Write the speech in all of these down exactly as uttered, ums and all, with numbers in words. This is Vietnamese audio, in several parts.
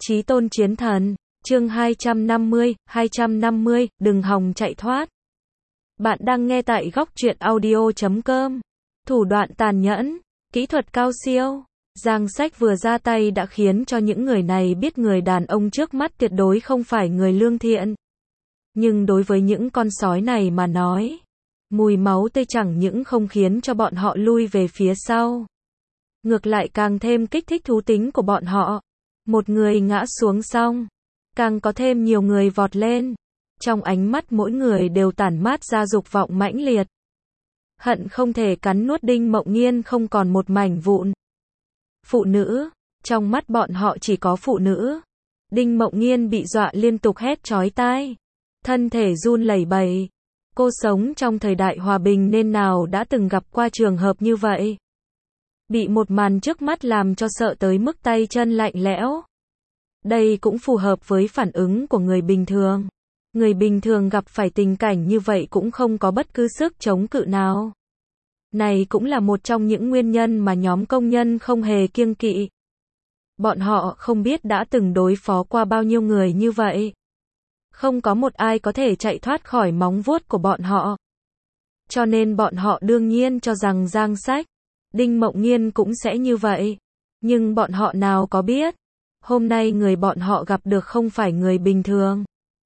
Chí tôn chiến thần, chương hai trăm năm mươi, hai trăm năm mươi, đừng hòng chạy thoát. Bạn đang nghe tại góc truyện audio chấm com. Thủ đoạn tàn nhẫn, kỹ thuật cao siêu. Giang Sách vừa ra tay đã khiến cho những người này biết người đàn ông trước mắt tuyệt đối không phải người lương thiện. Nhưng đối với những con sói này mà nói, mùi máu tươi chẳng những không khiến cho bọn họ lui về phía sau, ngược lại càng thêm kích thích thú tính của bọn họ. Một người ngã xuống xong, càng có thêm nhiều người vọt lên. Trong ánh mắt mỗi người đều tản mát ra dục vọng mãnh liệt. Hận không thể cắn nuốt Đinh Mộng Nghiên không còn một mảnh vụn. Phụ nữ, trong mắt bọn họ chỉ có phụ nữ. Đinh Mộng Nghiên bị dọa liên tục hét chói tai, thân thể run lẩy bẩy. Cô sống trong thời đại hòa bình nên nào đã từng gặp qua trường hợp như vậy. Bị một màn trước mắt làm cho sợ tới mức tay chân lạnh lẽo. Đây cũng phù hợp với phản ứng của người bình thường. Người bình thường gặp phải tình cảnh như vậy cũng không có bất cứ sức chống cự nào. Này cũng là một trong những nguyên nhân mà nhóm công nhân không hề kiêng kỵ. Bọn họ không biết đã từng đối phó qua bao nhiêu người như vậy. Không có một ai có thể chạy thoát khỏi móng vuốt của bọn họ. Cho nên bọn họ đương nhiên cho rằng Giang Sách, Đinh Mộng Nghiên cũng sẽ như vậy. Nhưng bọn họ nào có biết, hôm nay người bọn họ gặp được không phải người bình thường,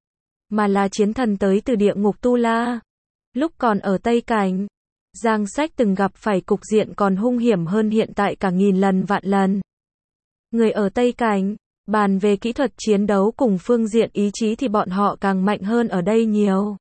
mà là chiến thần tới từ địa ngục Tu La. Lúc còn ở Tây Cảnh, Giang Sách từng gặp phải cục diện còn hung hiểm hơn hiện tại cả nghìn lần vạn lần. Người ở Tây Cảnh, bàn về kỹ thuật chiến đấu cùng phương diện ý chí thì bọn họ càng mạnh hơn ở đây nhiều.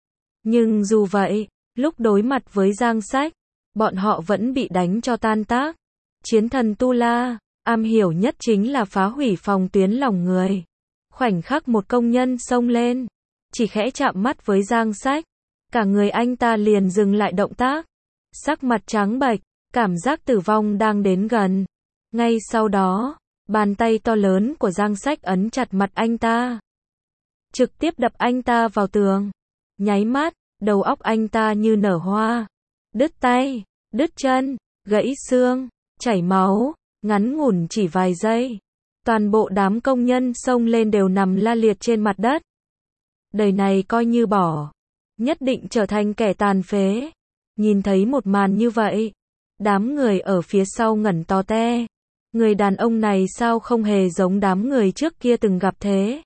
Nhưng dù vậy, lúc đối mặt với Giang Sách, bọn họ vẫn bị đánh cho tan tác. Chiến thần Tu La, am hiểu nhất chính là phá hủy phòng tuyến lòng người. Khoảnh khắc một công nhân xông lên, chỉ khẽ chạm mắt với Giang Sách, cả người anh ta liền dừng lại động tác. Sắc mặt trắng bệch, cảm giác tử vong đang đến gần. Ngay sau đó, bàn tay to lớn của Giang Sách ấn chặt mặt anh ta, trực tiếp đập anh ta vào tường. Nháy mắt, đầu óc anh ta như nở hoa. Đứt tay, đứt chân, gãy xương, chảy máu, ngắn ngủn chỉ vài giây. Toàn bộ đám công nhân xông lên đều nằm la liệt trên mặt đất. Đời này coi như bỏ, nhất định trở thành kẻ tàn phế. Nhìn thấy một màn như vậy, đám người ở phía sau ngẩn to te. Người đàn ông này sao không hề giống đám người trước kia từng gặp thế?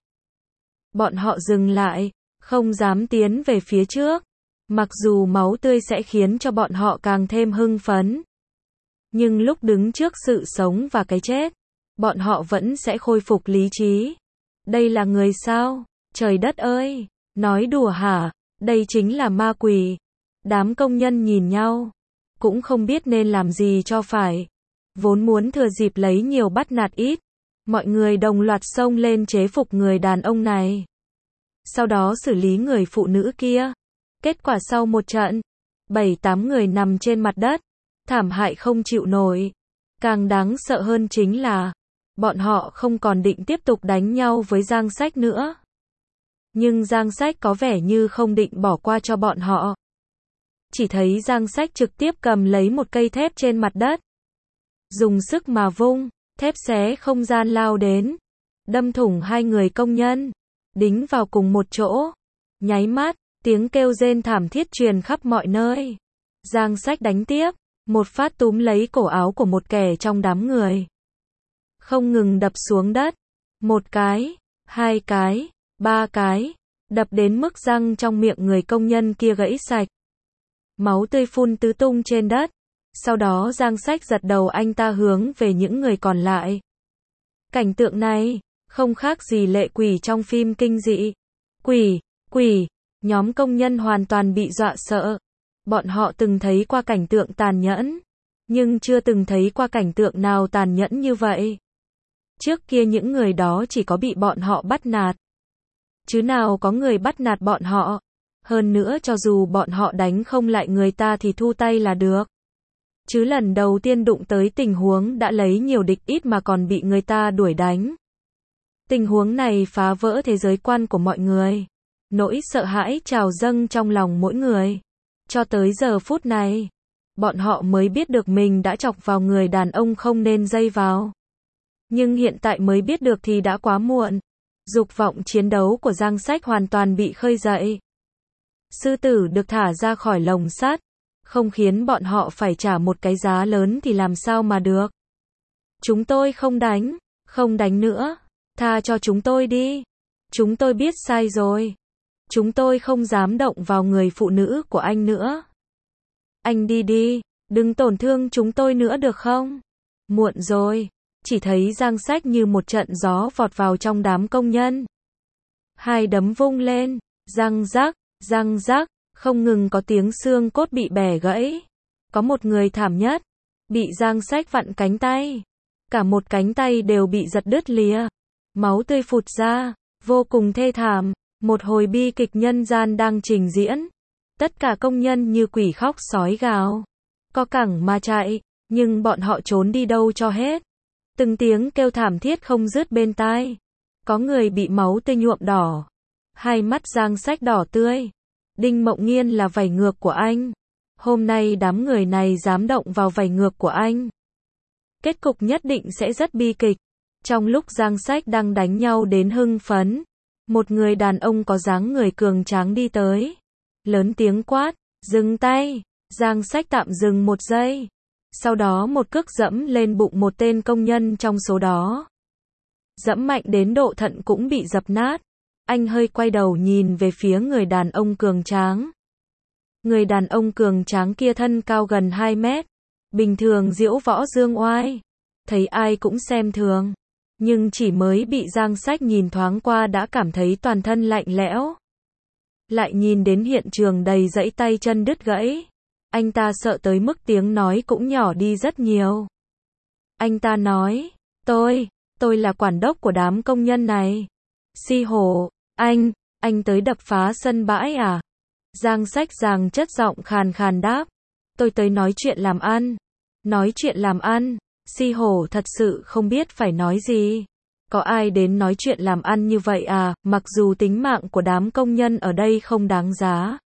Bọn họ dừng lại, không dám tiến về phía trước. Mặc dù máu tươi sẽ khiến cho bọn họ càng thêm hưng phấn, nhưng lúc đứng trước sự sống và cái chết, bọn họ vẫn sẽ khôi phục lý trí. Đây là người sao? Trời đất ơi! Nói đùa hả? Đây chính là ma quỷ. Đám công nhân nhìn nhau, cũng không biết nên làm gì cho phải. Vốn muốn thừa dịp lấy nhiều bắt nạt ít, mọi người đồng loạt xông lên chế phục người đàn ông này. Sau đó xử lý người phụ nữ kia. Kết quả sau một trận, bảy tám người nằm trên mặt đất, thảm hại không chịu nổi. Càng đáng sợ hơn chính là, bọn họ không còn định tiếp tục đánh nhau với Giang Sách nữa. Nhưng Giang Sách có vẻ như không định bỏ qua cho bọn họ. Chỉ thấy Giang Sách trực tiếp cầm lấy một cây thép trên mặt đất, dùng sức mà vung, thép xé không gian lao đến, đâm thủng hai người công nhân, đính vào cùng một chỗ. Nháy mắt, tiếng kêu rên thảm thiết truyền khắp mọi nơi. Giang Sách đánh tiếp, một phát túm lấy cổ áo của một kẻ trong đám người, không ngừng đập xuống đất. Một cái, hai cái, ba cái, đập đến mức răng trong miệng người công nhân kia gãy sạch. Máu tươi phun tứ tung trên đất. Sau đó Giang Sách giật đầu anh ta hướng về những người còn lại. Cảnh tượng này, không khác gì lệ quỷ trong phim kinh dị. Quỷ, quỷ, nhóm công nhân hoàn toàn bị dọa sợ. Bọn họ từng thấy qua cảnh tượng tàn nhẫn, nhưng chưa từng thấy qua cảnh tượng nào tàn nhẫn như vậy. Trước kia những người đó chỉ có bị bọn họ bắt nạt, chứ nào có người bắt nạt bọn họ. Hơn nữa cho dù bọn họ đánh không lại người ta thì thu tay là được. Chứ lần đầu tiên đụng tới tình huống đã lấy nhiều địch ít mà còn bị người ta đuổi đánh. Tình huống này phá vỡ thế giới quan của mọi người. Nỗi sợ hãi trào dâng trong lòng mỗi người. Cho tới giờ phút này, bọn họ mới biết được mình đã chọc vào người đàn ông không nên dây vào. Nhưng hiện tại mới biết được thì đã quá muộn. Dục vọng chiến đấu của Giang Sách hoàn toàn bị khơi dậy. Sư tử được thả ra khỏi lồng sắt, không khiến bọn họ phải trả một cái giá lớn thì làm sao mà được. Chúng tôi không đánh, không đánh nữa, tha cho chúng tôi đi. Chúng tôi biết sai rồi. Chúng tôi không dám động vào người phụ nữ của anh nữa. Anh đi đi, đừng tổn thương chúng tôi nữa được không? Muộn rồi. Chỉ thấy Giang Sách như một trận gió vọt vào trong đám công nhân. Hai đấm vung lên, răng rắc, răng rắc, không ngừng có tiếng xương cốt bị bẻ gãy. Có một người thảm nhất, bị Giang Sách vặn cánh tay. Cả một cánh tay đều bị giật đứt lìa. Máu tươi phụt ra, vô cùng thê thảm. Một hồi bi kịch nhân gian đang trình diễn. Tất cả công nhân như quỷ khóc sói gào. Co cẳng mà chạy, nhưng bọn họ trốn đi đâu cho hết. Từng tiếng kêu thảm thiết không dứt bên tai. Có người bị máu tươi nhuộm đỏ. Hai mắt Giang Sách đỏ tươi. Đinh Mộng Nghiên là vảy ngược của anh. Hôm nay đám người này dám động vào vảy ngược của anh. Kết cục nhất định sẽ rất bi kịch. Trong lúc Giang Sách đang đánh nhau đến hưng phấn, một người đàn ông có dáng người cường tráng đi tới. Lớn tiếng quát, dừng tay. Giang Sách tạm dừng một giây. Sau đó một cước dẫm lên bụng một tên công nhân trong số đó. Dẫm mạnh đến độ thận cũng bị dập nát. Anh hơi quay đầu nhìn về phía người đàn ông cường tráng. Người đàn ông cường tráng kia thân cao gần hai mét. Bình thường diễu võ dương oai. Thấy ai cũng xem thường. Nhưng chỉ mới bị Giang Sách nhìn thoáng qua đã cảm thấy toàn thân lạnh lẽo. Lại nhìn đến hiện trường đầy dẫy tay chân đứt gãy. Anh ta sợ tới mức tiếng nói cũng nhỏ đi rất nhiều. Anh ta nói, tôi, tôi là quản đốc của đám công nhân này. Si hổ, anh, anh tới đập phá sân bãi à? Giang Sách giằng chất giọng khàn khàn đáp, tôi tới nói chuyện làm ăn. Nói chuyện làm ăn, Si hổ thật sự không biết phải nói gì. Có ai đến nói chuyện làm ăn như vậy à, mặc dù tính mạng của đám công nhân ở đây không đáng giá.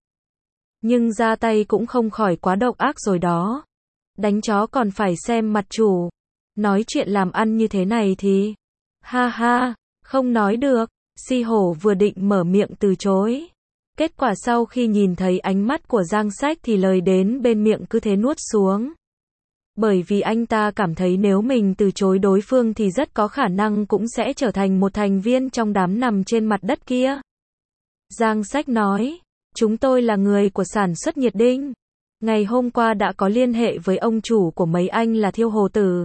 Nhưng ra tay cũng không khỏi quá độc ác rồi đó. Đánh chó còn phải xem mặt chủ. Nói chuyện làm ăn như thế này thì... Ha ha, không nói được. Si hổ vừa định mở miệng từ chối. Kết quả sau khi nhìn thấy ánh mắt của Giang Sách thì lời đến bên miệng cứ thế nuốt xuống. Bởi vì anh ta cảm thấy nếu mình từ chối đối phương thì rất có khả năng cũng sẽ trở thành một thành viên trong đám nằm trên mặt đất kia. Giang Sách nói, chúng tôi là người của sản xuất nhiệt đinh. Ngày hôm qua đã có liên hệ với ông chủ của mấy anh là Thiêu Hồ Tử.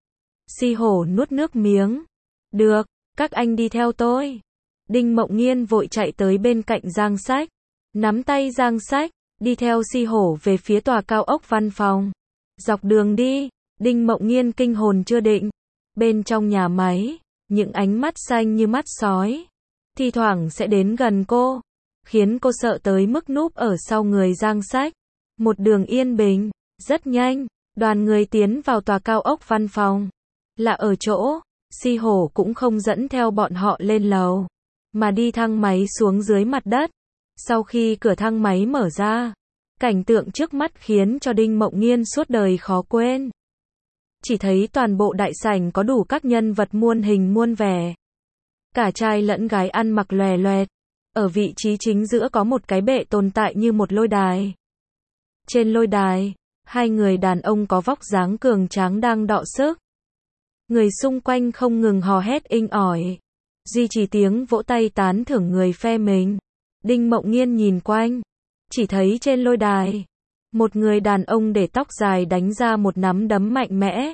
Si hổ nuốt nước miếng. Được, các anh đi theo tôi. Đinh Mộng Nghiên vội chạy tới bên cạnh Giang Sách. Nắm tay Giang Sách, đi theo Si hổ về phía tòa cao ốc văn phòng. Dọc đường đi, Đinh Mộng Nghiên kinh hồn chưa định. Bên trong nhà máy, những ánh mắt xanh như mắt sói. Thi thoảng sẽ đến gần cô. Khiến cô sợ tới mức núp ở sau người Giang Sách. Một đường yên bình, rất nhanh, đoàn người tiến vào tòa cao ốc văn phòng. Là ở chỗ, Si hổ cũng không dẫn theo bọn họ lên lầu, mà đi thang máy xuống dưới mặt đất. Sau khi cửa thang máy mở ra, cảnh tượng trước mắt khiến cho Đinh Mộng Nghiên suốt đời khó quên. Chỉ thấy toàn bộ đại sảnh có đủ các nhân vật muôn hình muôn vẻ. Cả trai lẫn gái ăn mặc lòe loẹt. Ở vị trí chính giữa có một cái bệ tồn tại như một lôi đài. Trên lôi đài, hai người đàn ông có vóc dáng cường tráng đang đọ sức. Người xung quanh không ngừng hò hét inh ỏi. Duy trì tiếng vỗ tay tán thưởng người phe mình. Đinh Mộng Nghiên nhìn quanh. Chỉ thấy trên lôi đài, một người đàn ông để tóc dài đánh ra một nắm đấm mạnh mẽ.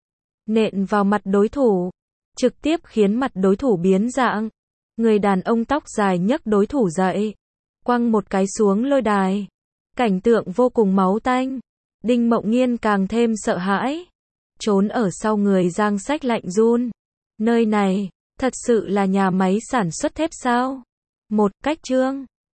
Nện vào mặt đối thủ. Trực tiếp khiến mặt đối thủ biến dạng. Người đàn ông tóc dài nhấc đối thủ dậy. Quăng một cái xuống lôi đài. Cảnh tượng vô cùng máu tanh. Đinh Mộng Nghiên càng thêm sợ hãi. Trốn ở sau người Giang Sách lạnh run. Nơi này, thật sự là nhà máy sản xuất thép sao? Một cách chương.